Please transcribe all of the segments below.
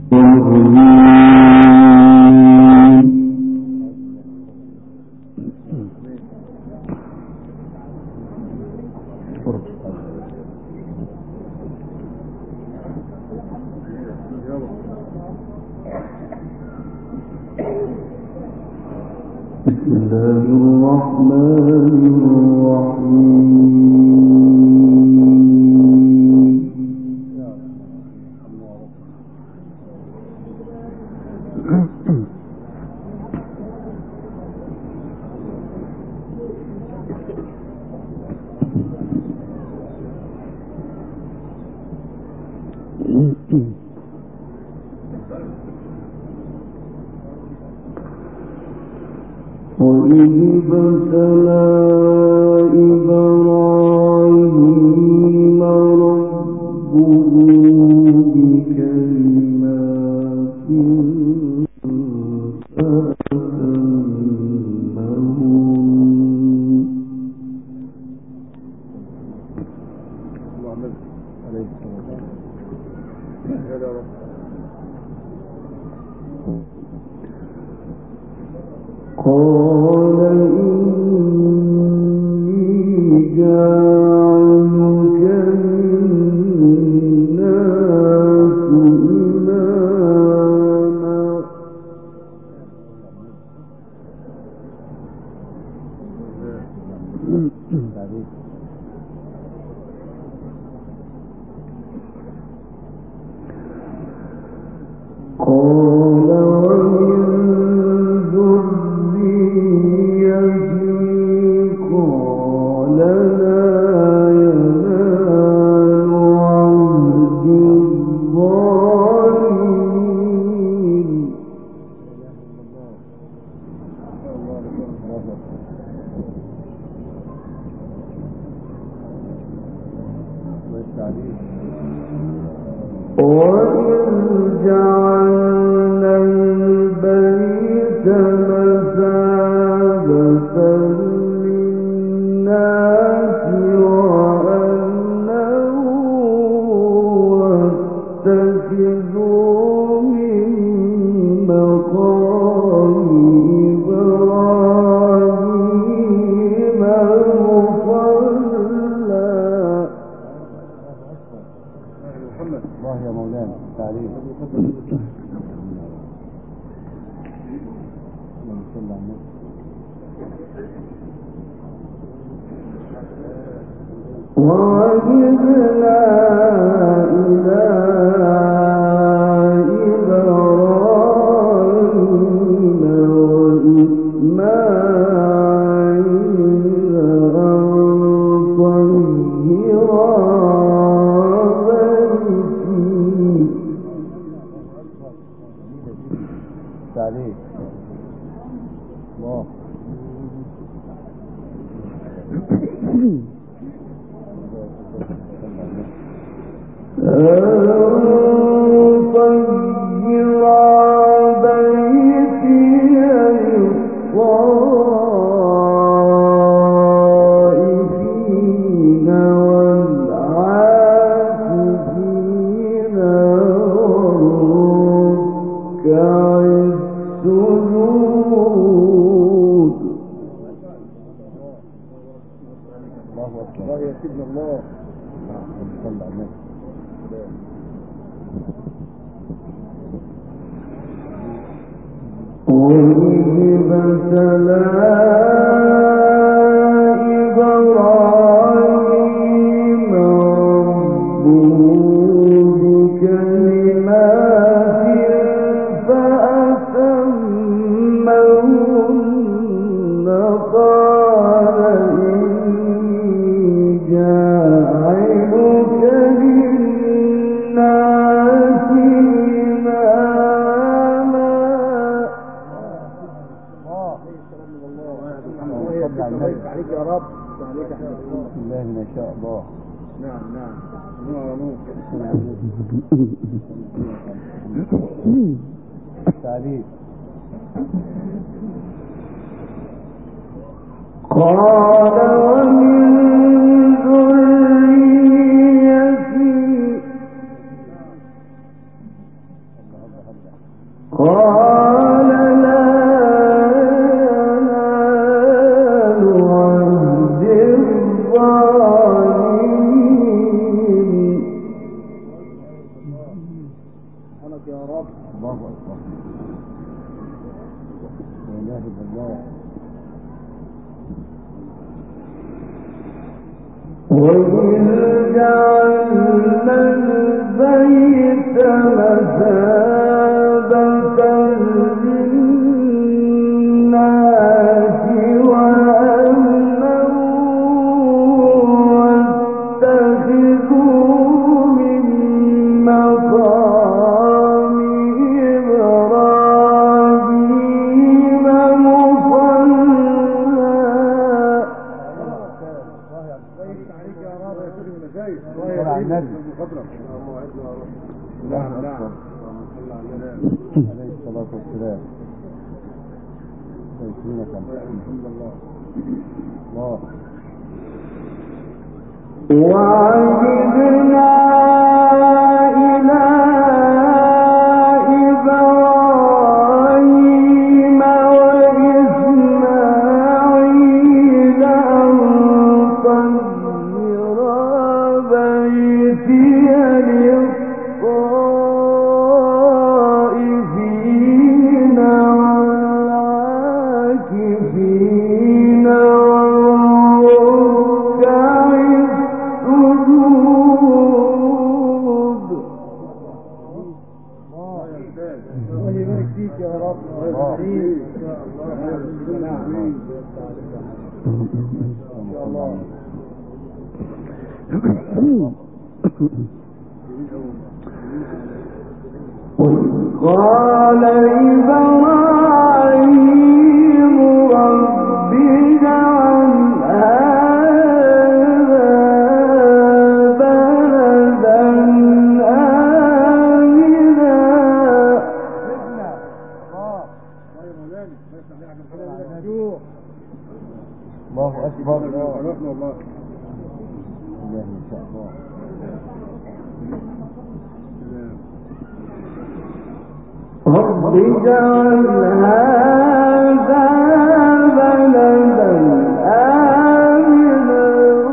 بسم الله الرحمن الرحيم وإذ ابتلى إبراهيم ربه بكلمات قال إني جاعلك للناس إماما قال ومن ذريتي قال لا ينال عهد الظالمين وإذ جعلنا البيت مثابة للناس وأمنا واتخذوا من مقام إبراهيم مصلى. الله يا مولانا تعليم. وعجبنا إلى إبراهيم وإسماعيل أن طهرا بيتي. تعليم. الله. وإذ ابتلى إبراهيم ربه بكلمات فأتمهن قال إني جاعلك للناس عليك يا رب. عليك بسم الله ما شاء الله. نعم نعم تعليق. قال ومن ذريتي قال لا ينال عهد الظالمين. سبحانك يا رب. الله أكبر. لا إله إلا الله. وإذ جعلنا البيت مثابة للناس وأمنا واتخذوا من مقام إبراهيم عليه الصلاة والسلام. الله. وعهدنا إلى إبراهيم وإسماعيل أن طهرا بيتي للطائفين والعاكفين والركع السجود. الله يبارك فيك يا رب. الله يبارك قال إبراهيم رب اجعل هذا بلدا آمنا. الله أكبر. الله إن شاء الله. رب اجعل هذا بلدا آمنا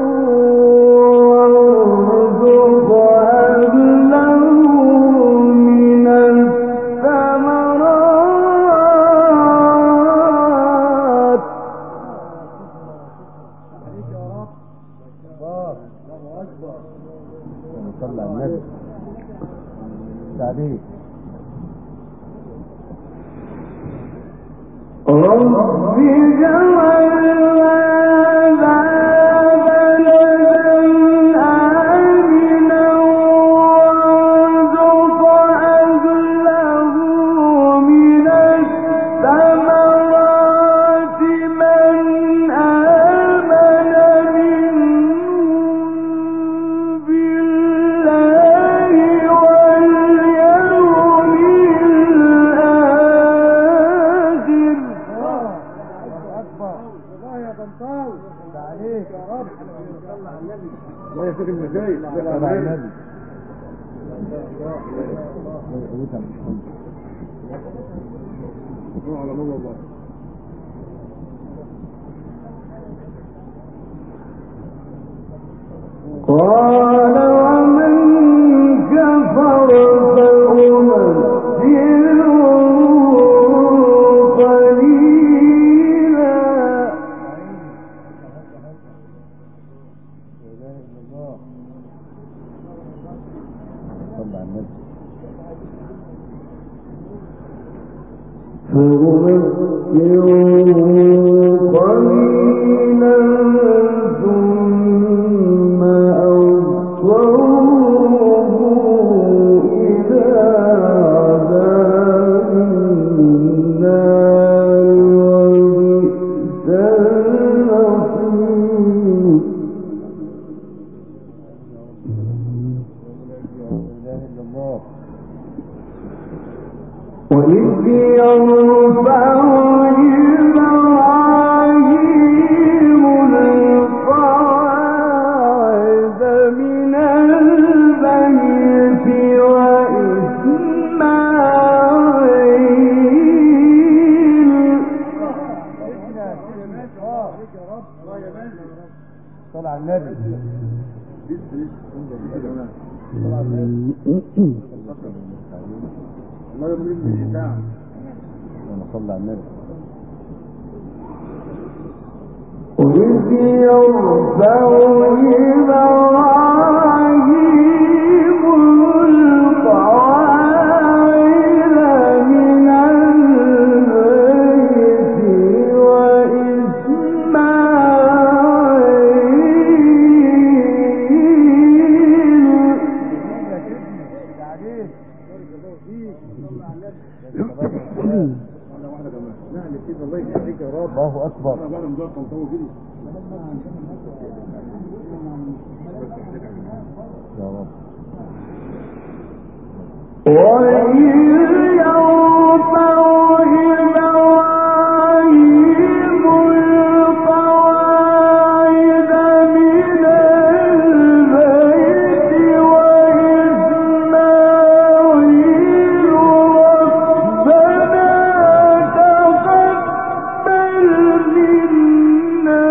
وارزق أهله من الثمرات. الله أكبر. صلى على النبي. تعليق. رب اجعل هذا بلدا آمنا وارزق أهله من الثمرات من آمن منهم بالله واليوم الآخر. عليك يا رب. الله يسلمك المشايخ. صلى على النبي. الله. قال ومن كفر فأمتعه قليلا. صلى على النبي. فأمتعه قليلا ثم أضطره إلى عذاب النار وبئس المصير. وإذ يرفع إبراهيم القواعد من البيت وإسماعيل على النبي. الله يبارك في البتاع. اللهم صل على النبي. وإذ يرفع إبراهيم القواعد من البيت الله أكبر. يا رب. وإذ يرفع إبراهيم القواعد من البيت وإسماعيل ربنا تقبل منا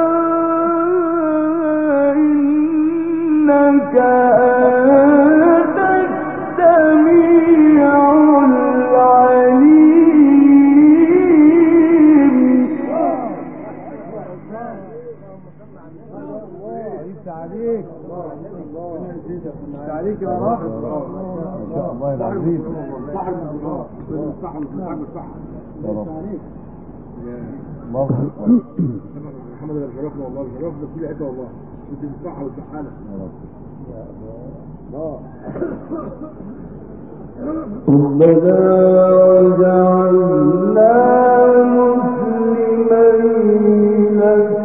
إنك أنت السميع العليم. عليك يا رب. ما شاء الله العظيم. صح الصح يا رب. الله أكبر. محمد اللي شرفنا والله شرفنا كل حته والله. انت بالصحه والصحه يا رب. ربنا وجعلنا مسلمين لك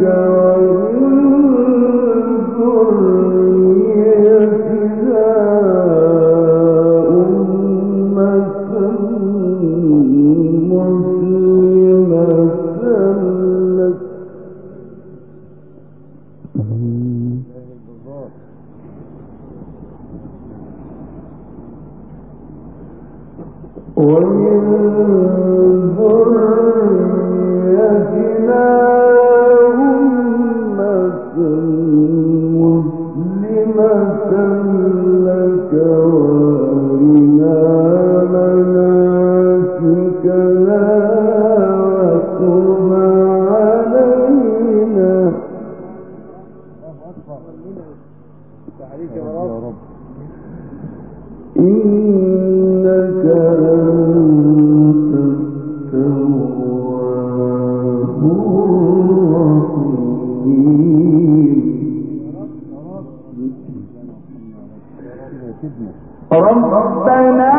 ربنا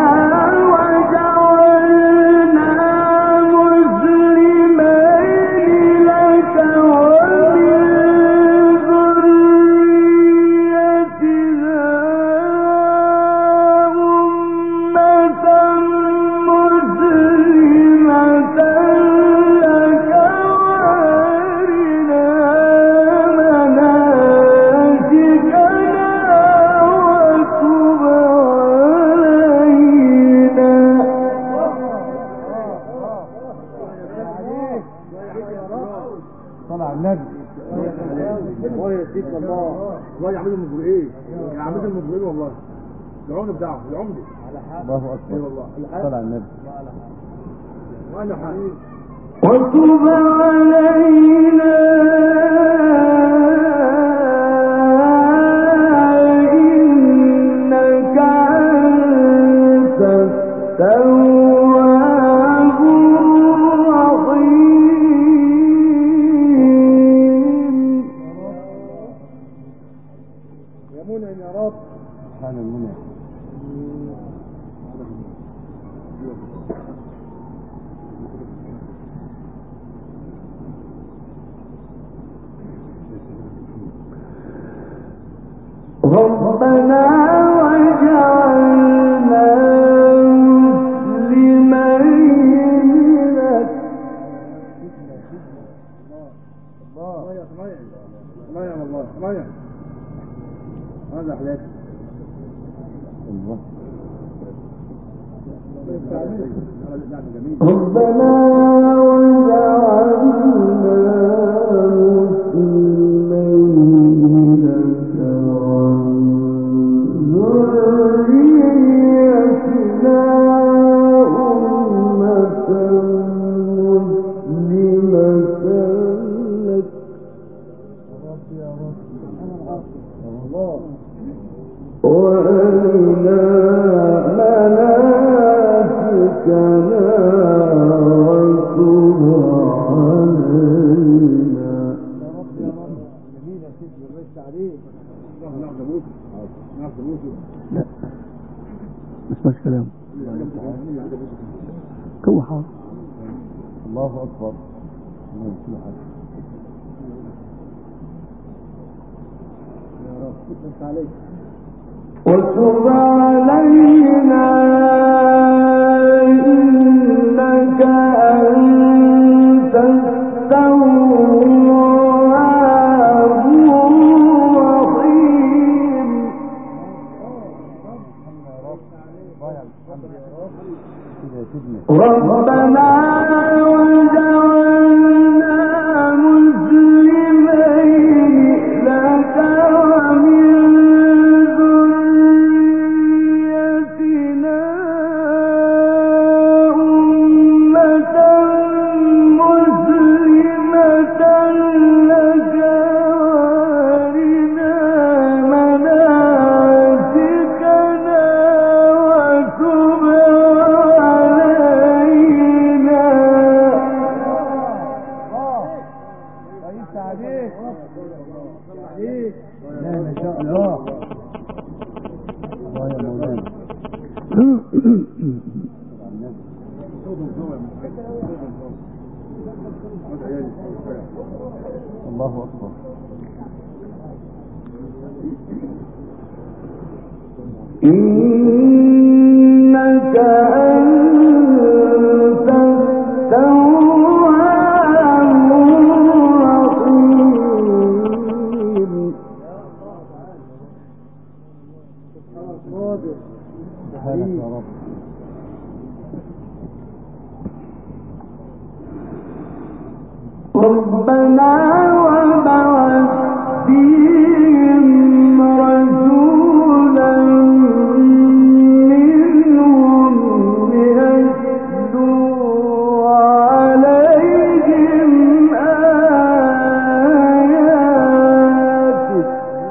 وجعلنا مسلمين لك ومن ذريتنا أمة مسلمة لك وأرنا مناسكنا وتب صلى على النبي. الله يهديك الله. الله يعملوا المجرئين. يعملوا المجرئين والله. العمد بتاعه العمد. الله أكبر. والله. صلى على النبي. وانا حبيبي. وتب علينا إنك أنت التواب الرحيم. يا منعم يا رب. سبحان المنعم. ربنا وجعلنا مسلمين لك. الله يا سمايا. الله يا الله. سمايا. هذا حلاك. الله. ربنا وجعلنا مسلمين بس كلام كو حاضر. الله أكبر. وتب علينا إنك أنت التواب الرحيم. ربنا وجعلنا مسلمين لك ومن ذريتنا أمة مسلمة لك وارنا مناسكنا وتب علينا. رئيس عليك ما شاء الله. الله يا مولانا. الله أكبر. إنك أنت التواب الرحيم. سبحانك يا رب. ربنا وابعث فيهم رسولا منهم يتلو عليهم آياتك.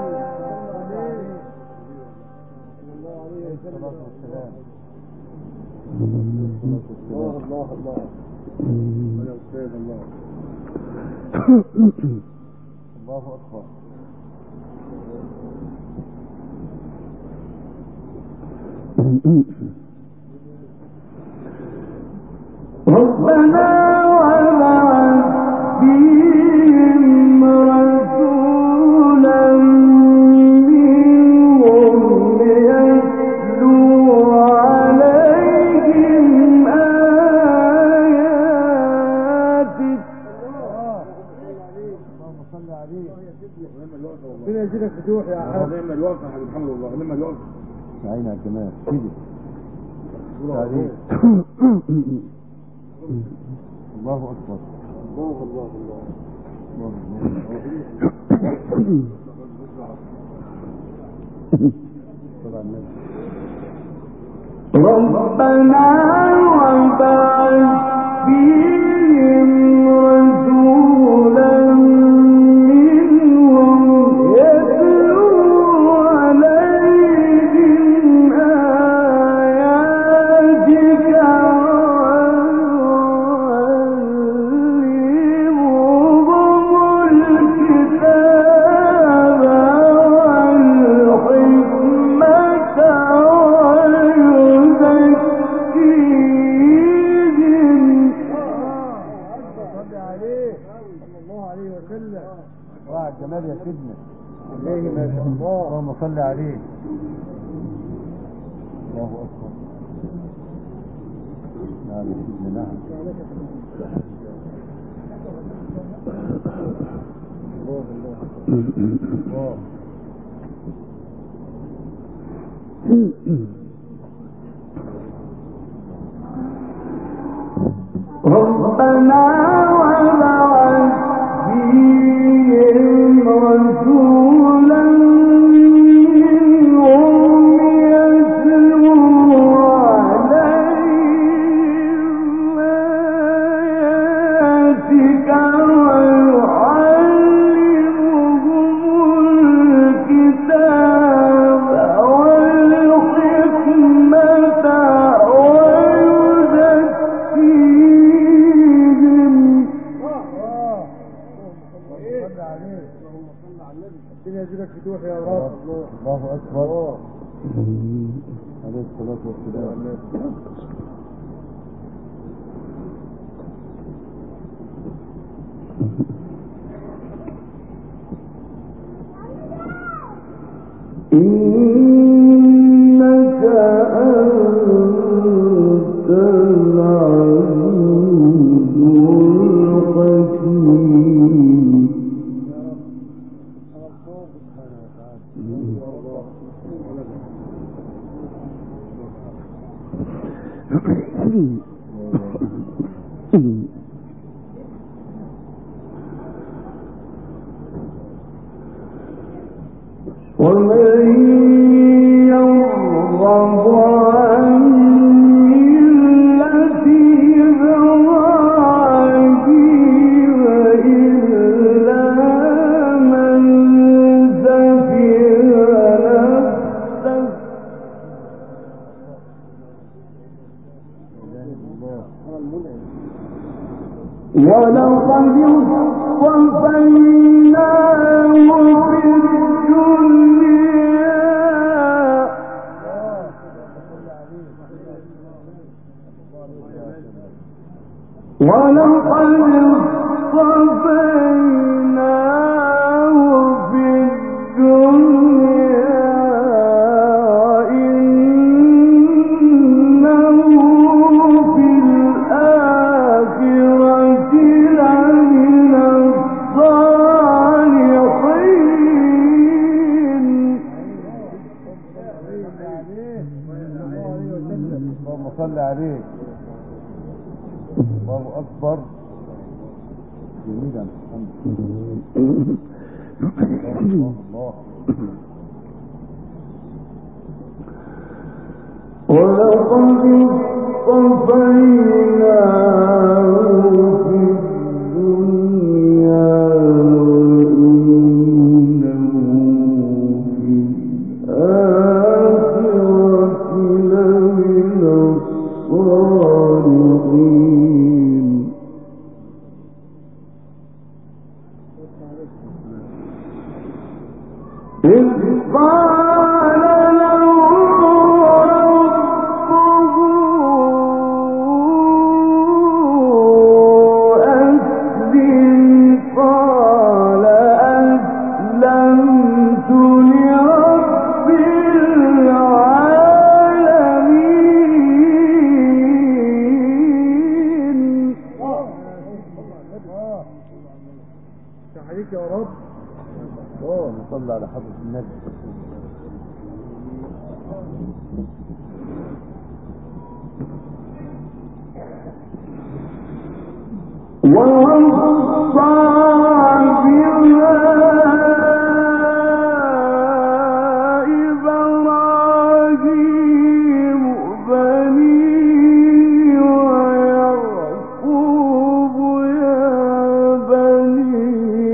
الله أكبر. ربنا وابعث فيهم رسولا منهم يتلو عليهم آياتك. اللهم صل عليه. ربنا يزيدك فتوح يا حبيبي. نعم الوقت يا حبيبي محمد. الله نعم الوقت. عينك يا جمال كده. الله أكبر. الله الله الله. ربنا وابعث فيهم رسولا منهم يتلو عليهم آياتك ويعلمهم الكتاب والحكمة ويزكيهم. صل عليه صلى الله عليه وسلم. واحد جمال يا سيدنا. عليه ما شاء الله. اللهم صل عليه. الله أكبر. نعم يا سيدنا نعم. ربنا وابعث فيهم رسولا منهم يتلو عليهم آياتك ويعلمهم الكتاب والحكمة ويزكيهم. ربنا يزيدك فتوح يا رب. الله أكبر. عليه الصلاة والسلام. إنك أنت العزيز الحكيم. ومن يرغب عن ملة إبراهيم إلا من سفه نفسه ولقد اصطفيناه في الدنيا ولقد اصطفيناه في الدنيا إنه في الآخرة لمن الصالحين. اللهم صل عليه. الله أكبر. جميلا. الله. ولقد اصطفيناه في الدنيا وإنه في الآخرة لمن الصالحين. إذ قال له ربه أسلم قال أسلمت لرب العالمين. تحريك يا رب. صلى على حضرة النبي. ووصى بها إبراهيم بنيه ويعقوب يا بني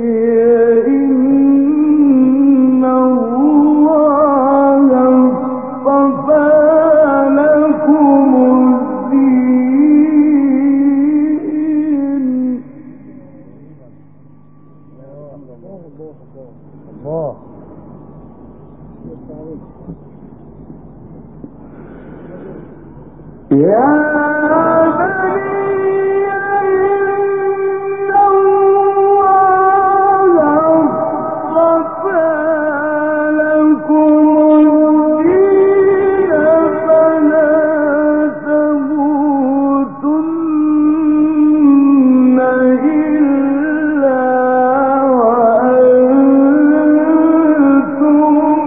إن الله اصطفى لكم الدين. الله. يا بني إن الله اصطفى لكم الدين فلا تموتن إلا وأنتم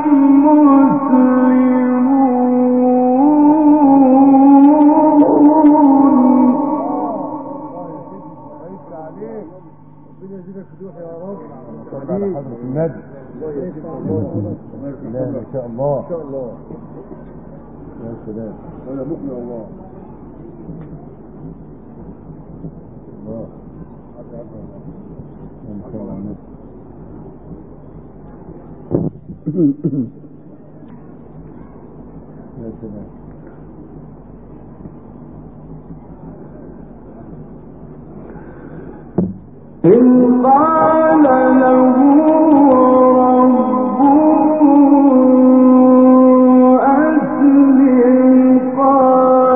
النبي. لا ما شاء الله ما شاء الله. يا سلام. ولا مؤمن الله. الله. ما شاء الله النبي. يا سلام. إذ قال له ربه أسلم قال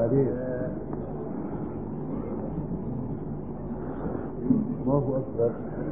عليك. الله أكبر.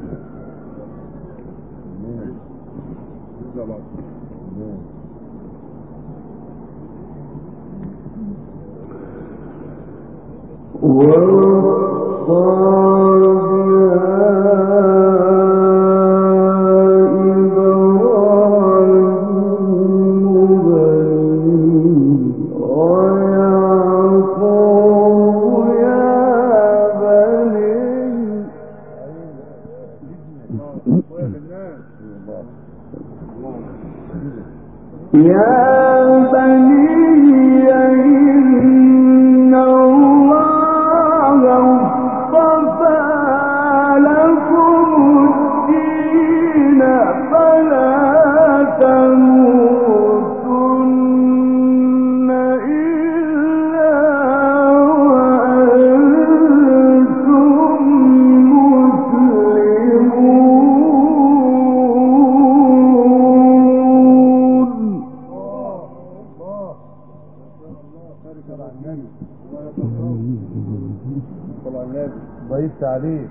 ضيفت عليه.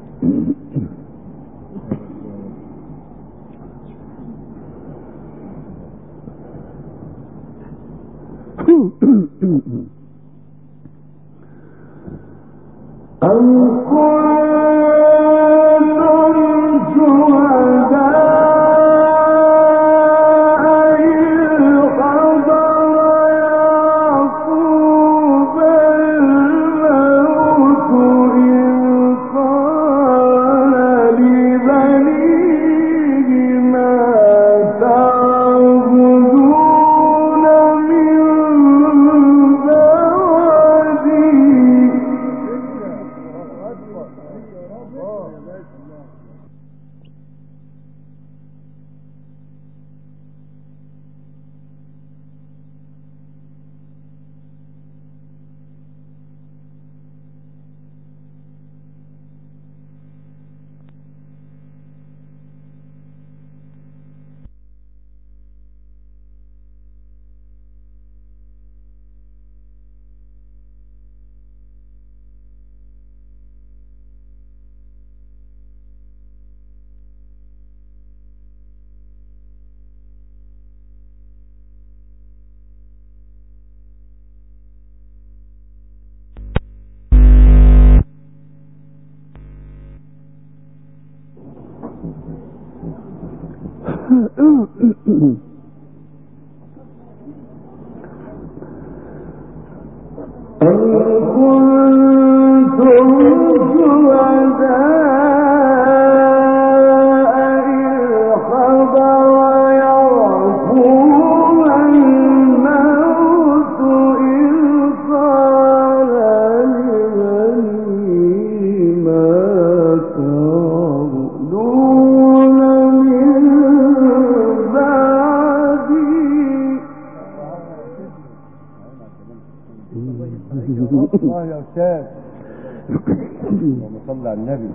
الله يا أستاذ. اللهم صل على النبي.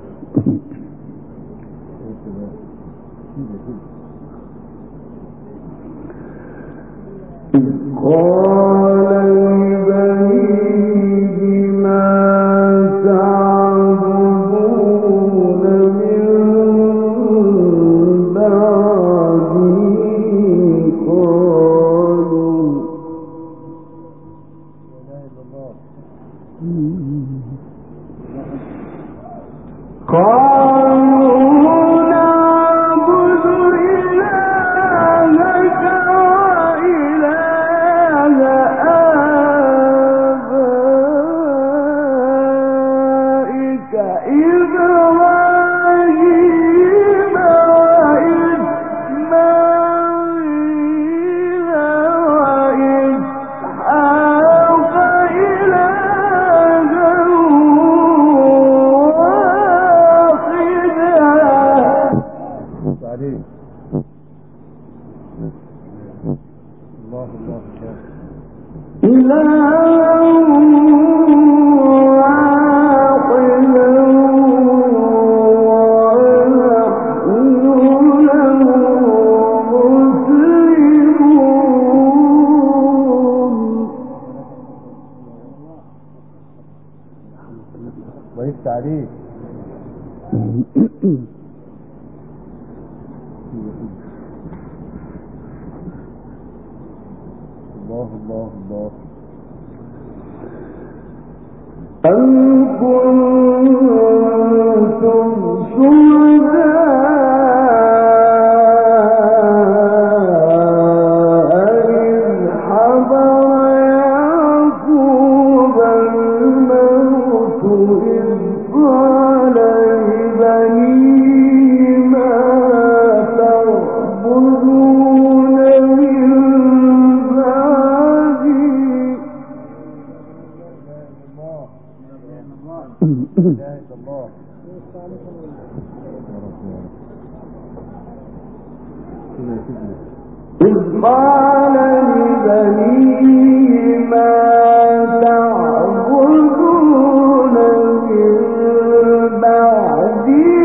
قال لبنيه ما تعبدون من بعدي قالوا نعبد إلهك وإله آبائك إبراهيم وإسماعيل وإسحاق إلها واحدا ويفتح عليك. الله الله الله. أم كنتم شهداء إذ حضر يعقوب الموت إذ قال لبنيه ما تعبدون من بعدي. لا إله إلا الله. إذ قال لبنيه ما تعبدون من بعدي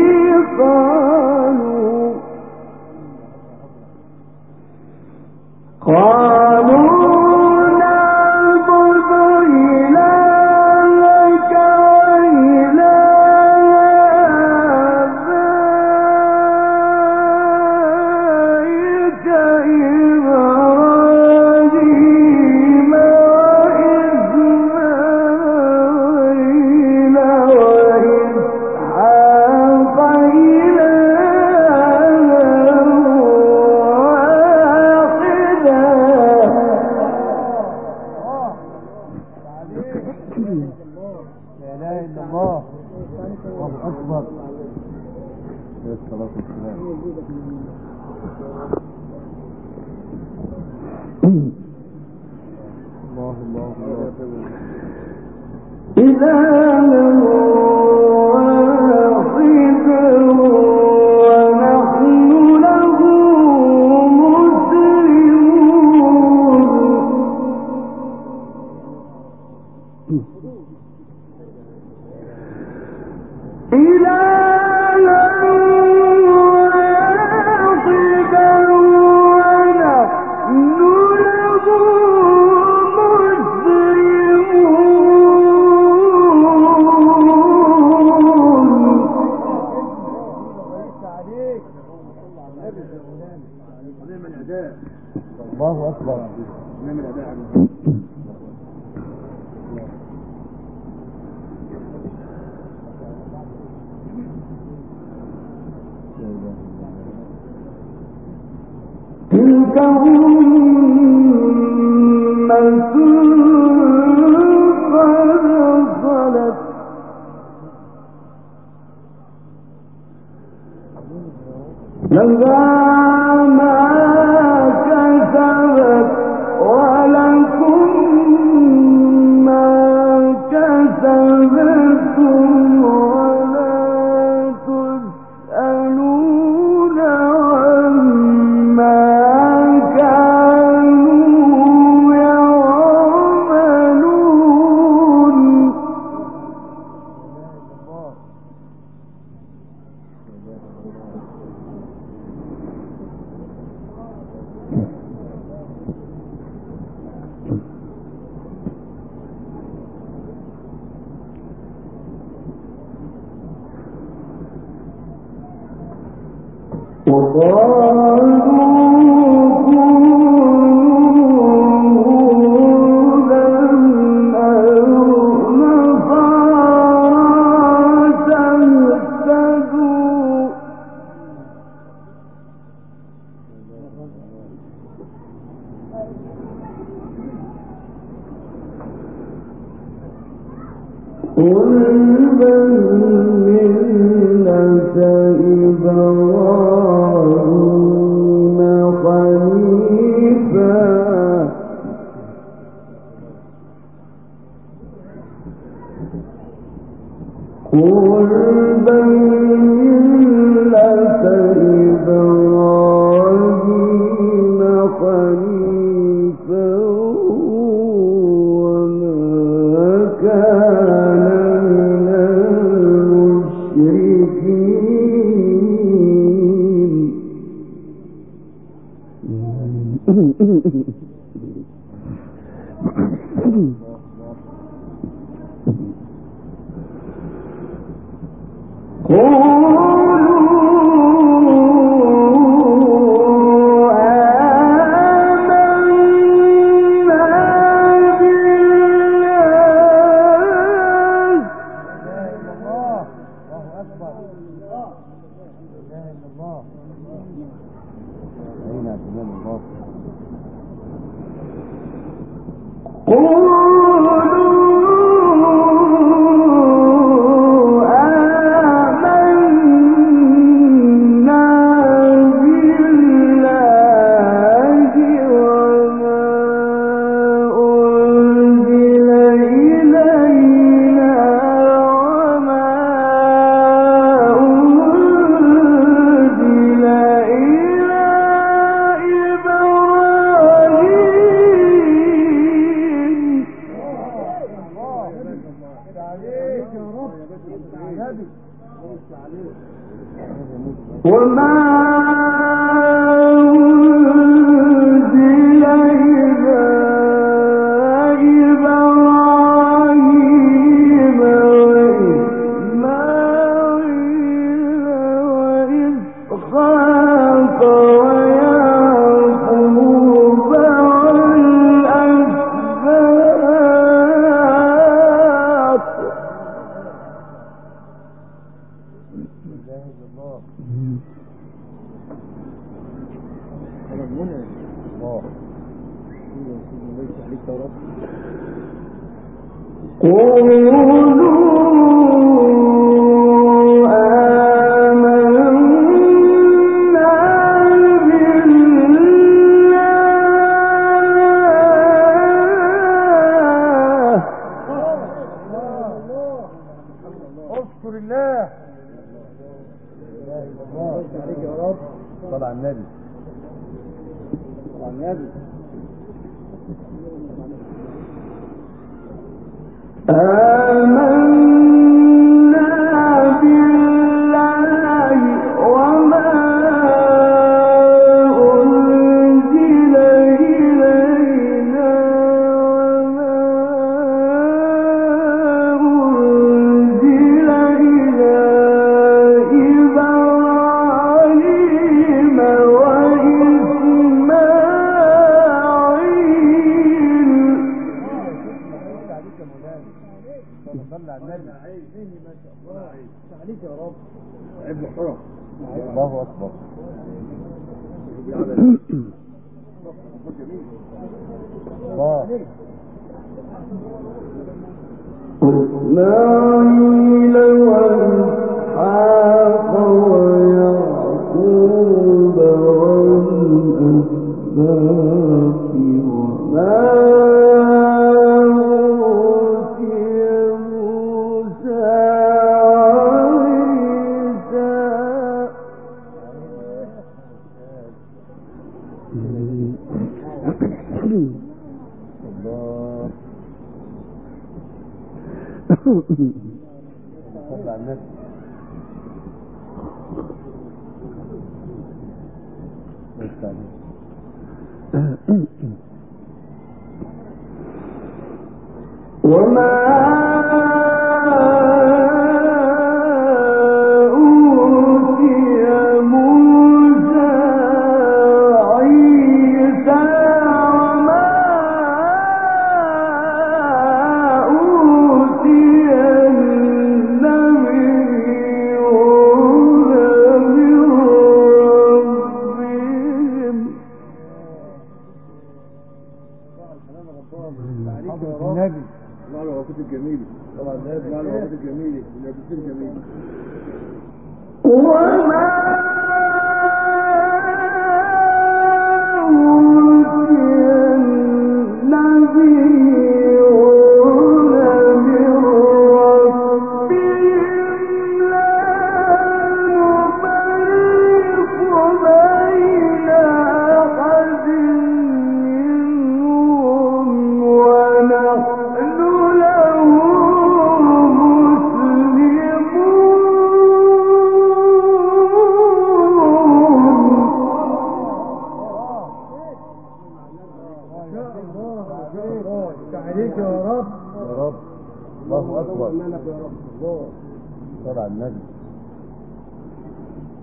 قالوا نعبد إلهك وإله آبائك إبراهيم وإسماعيل وإسحاق لا إله إلا الله. الله أكبر. الصلاة والسلام. الله الله الله. إله واحد ونحن له مسلمون. الله أكبر. تلك أمة قد خلت لها ما كسبت ولكم ما كسبتم ولا تسألون عما كانوا يعملون.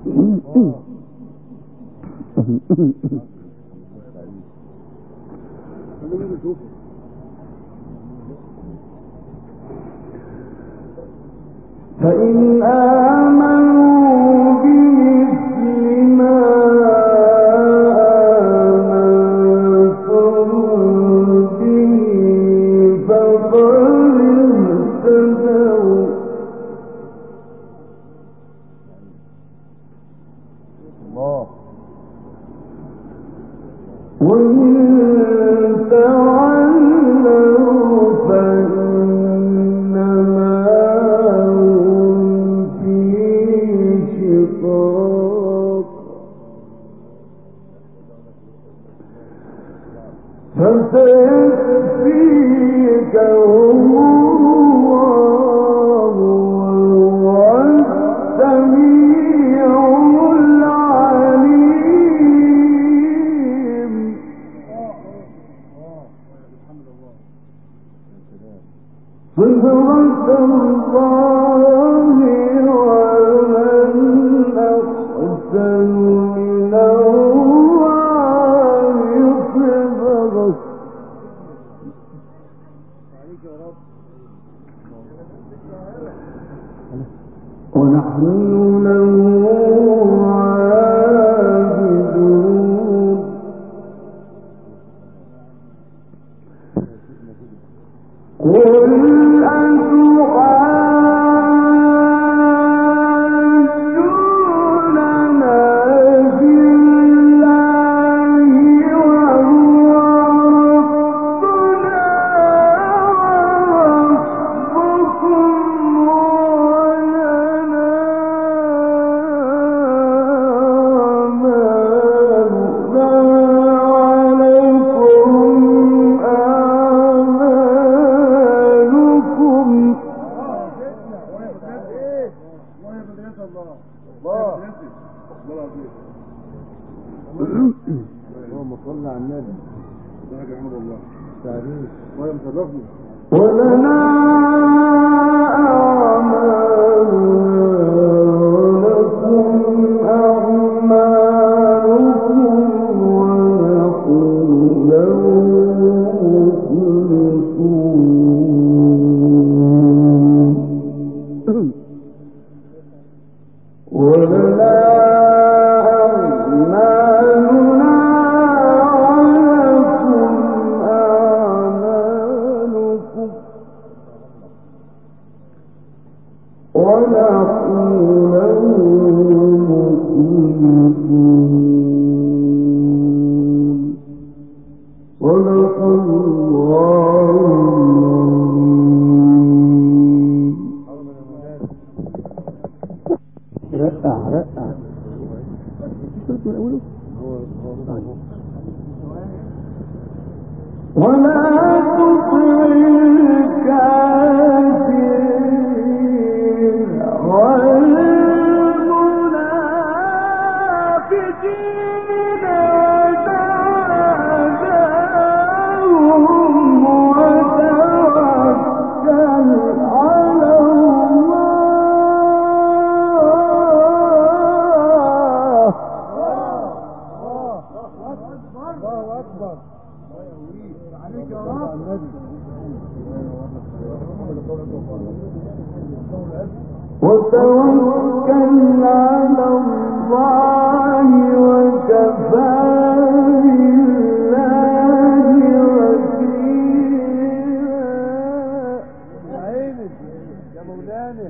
فإن آمنوا بمثل ما آمنتم به فقد اهتدوا الله وإن تولوا فإنما هم في شقاق فسيكفيكهم الله وهو السميع العليم. صدق الله ومن أحسن من الله صدقا. ونحن له عابدون. قل أتحاجوننا في الله وهو ربنا وربكم ولنا أعمالنا ولكم أعمالكم. اللهم صل على النبي. تعريف ولنا أعمالنا ولكم أعمالكم ونحن له مخلصون. ولنا أعمالنا ولكم أعمالكم ونحن له مخلصون. صدق الله رقع ولا تطع الكافرين والمنافقين ودعهم وتوكل على الله أكبر. عليك يا رب. وتوكل على الله وكفى بالله وكيلا. يا مولانا.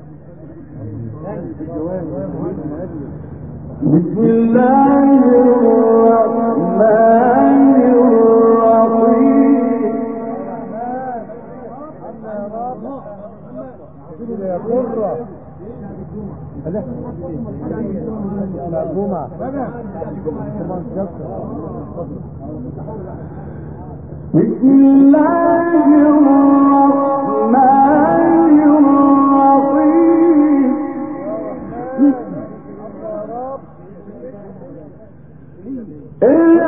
بسم الله الرحمن الرحيم. يا قرة الجمعة بسم الله الرحمن الرحيم. إذا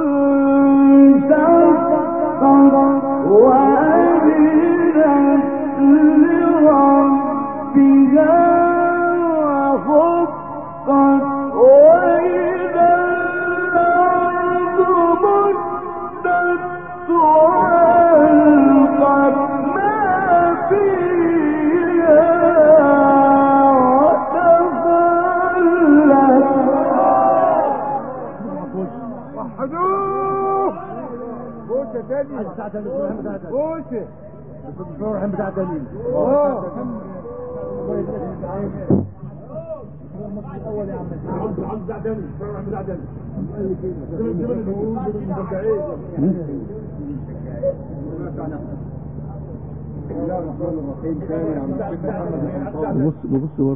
السماء انشقت وأذنت ببص ورا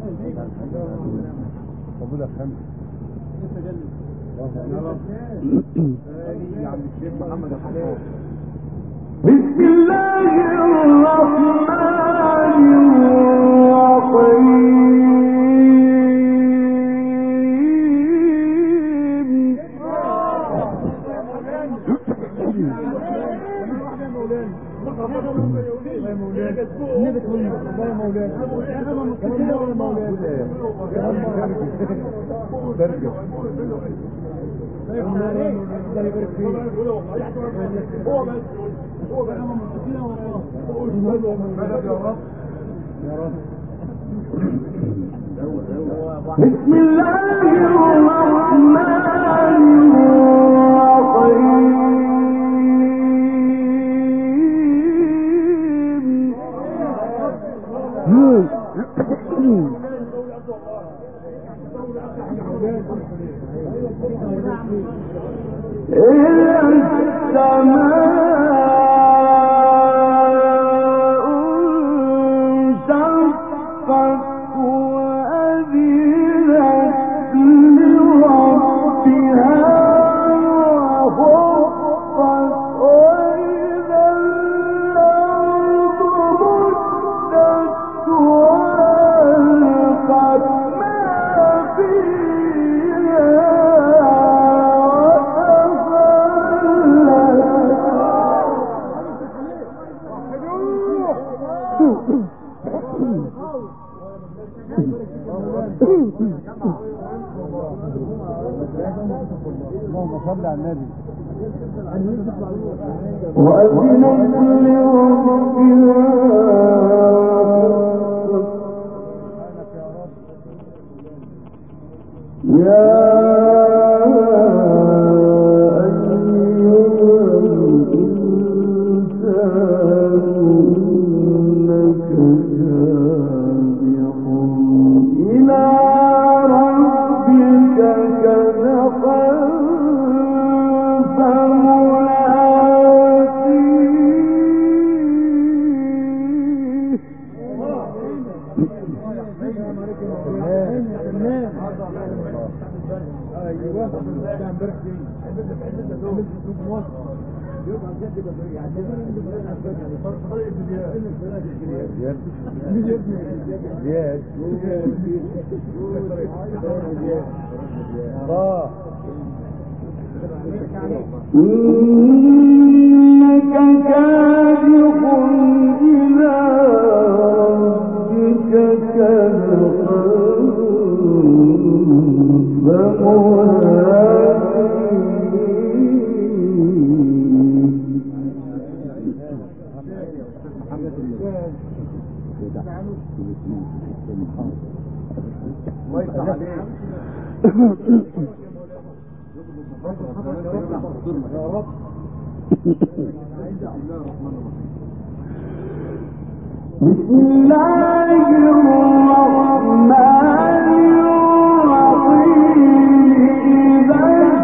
قبولها خمسة بسم الله الرحمن الرحيم بسم الله الرحمن الرحيم اللهم صل على النبي وأذنت لربها يا إنك كادح إلى ربك كدحا بسم الله الرحمن الرحيم إذا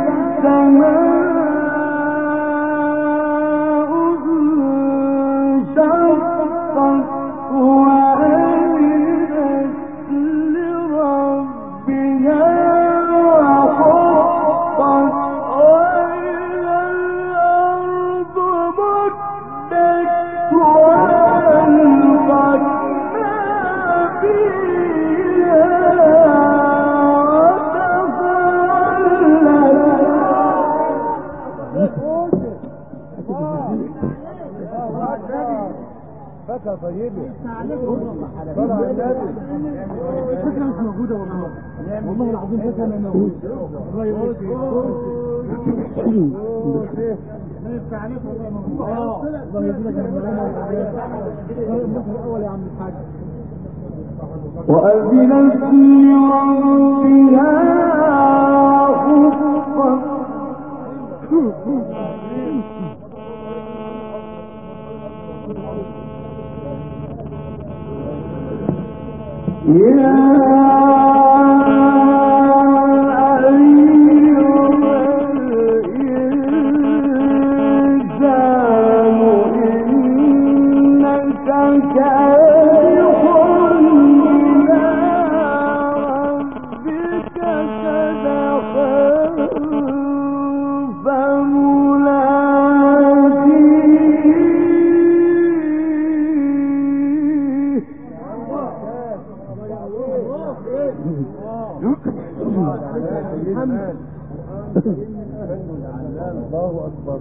السماء انشقت وأذنت لربها وحقت وإذا الأرض مدت وألقت ما فيها وتخلت فترة طيبة طلع النبي فكرة مش موجودة والله العظيم فكرة مش موجودة الله يبارك فيك لا يفتح عليك والله الله يجزاك الأول يا عم الحاج وأذنت لربها حقا الله أكبر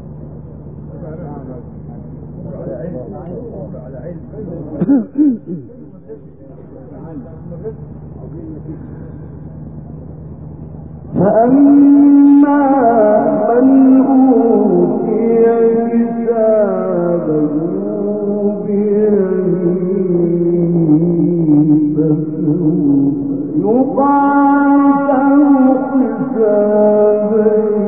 فأما من أوتي كتابه بيمينه فسوف يحاسب حسابا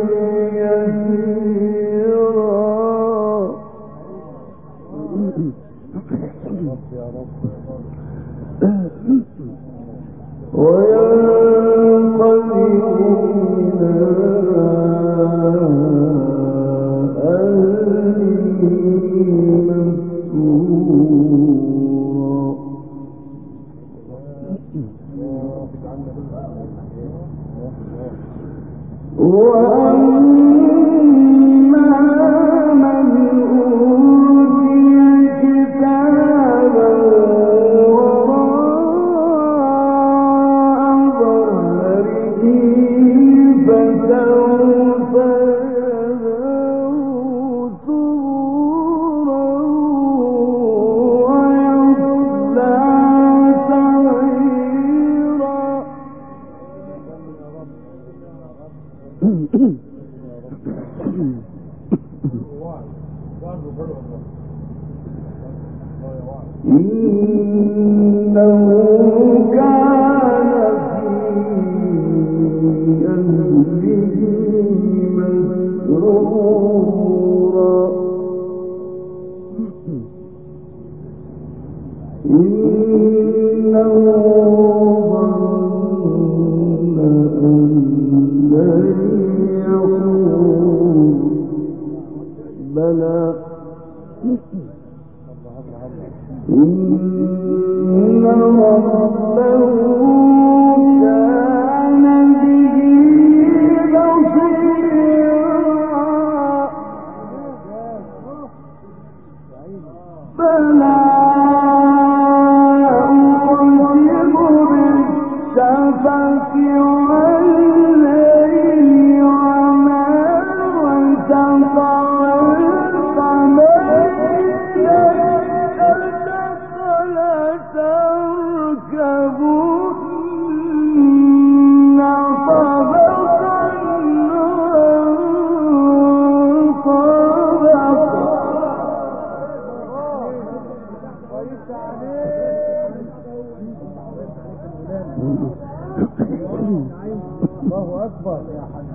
الله أكبر يا حاج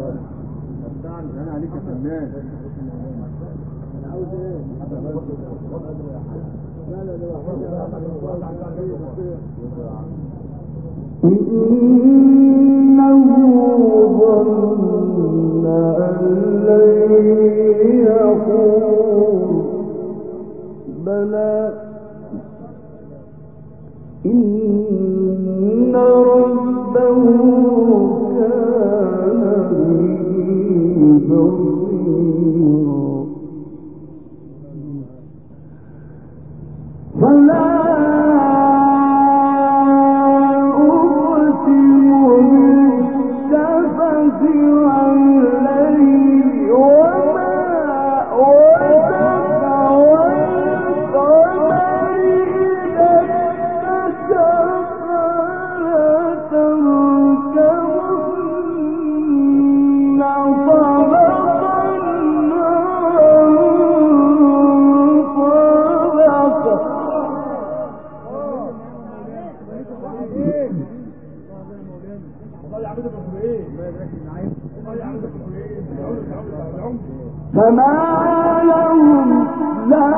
أنا عليك يا فنان عاوز ايه؟ لا لا لا إنه ظن أن لن يقول بلى إن ربه كان به بصيرا فلا وما وسق والقمر فما لهم لا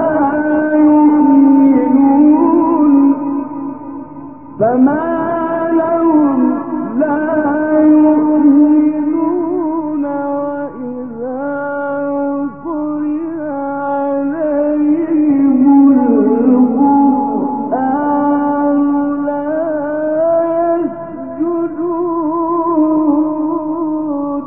يؤمنون فما لهم لا يؤمنون وإذا قرئ عليهم القرآن لا يسجدون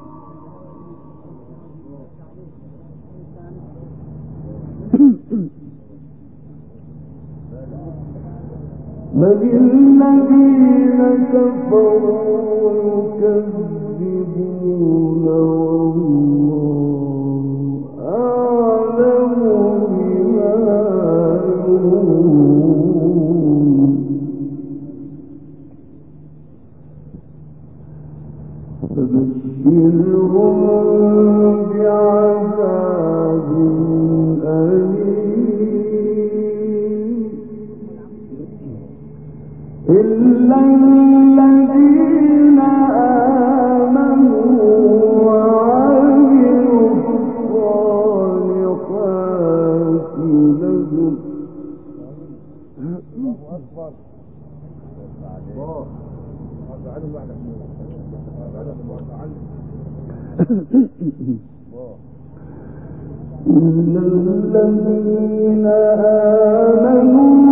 بل الذين كفروا يكذبون والله أعلم بما يوعون فبشرهم بعذاب أليم إلا الذين آمنوا وعملوا الصالحات لهم إلا الذين آمنوا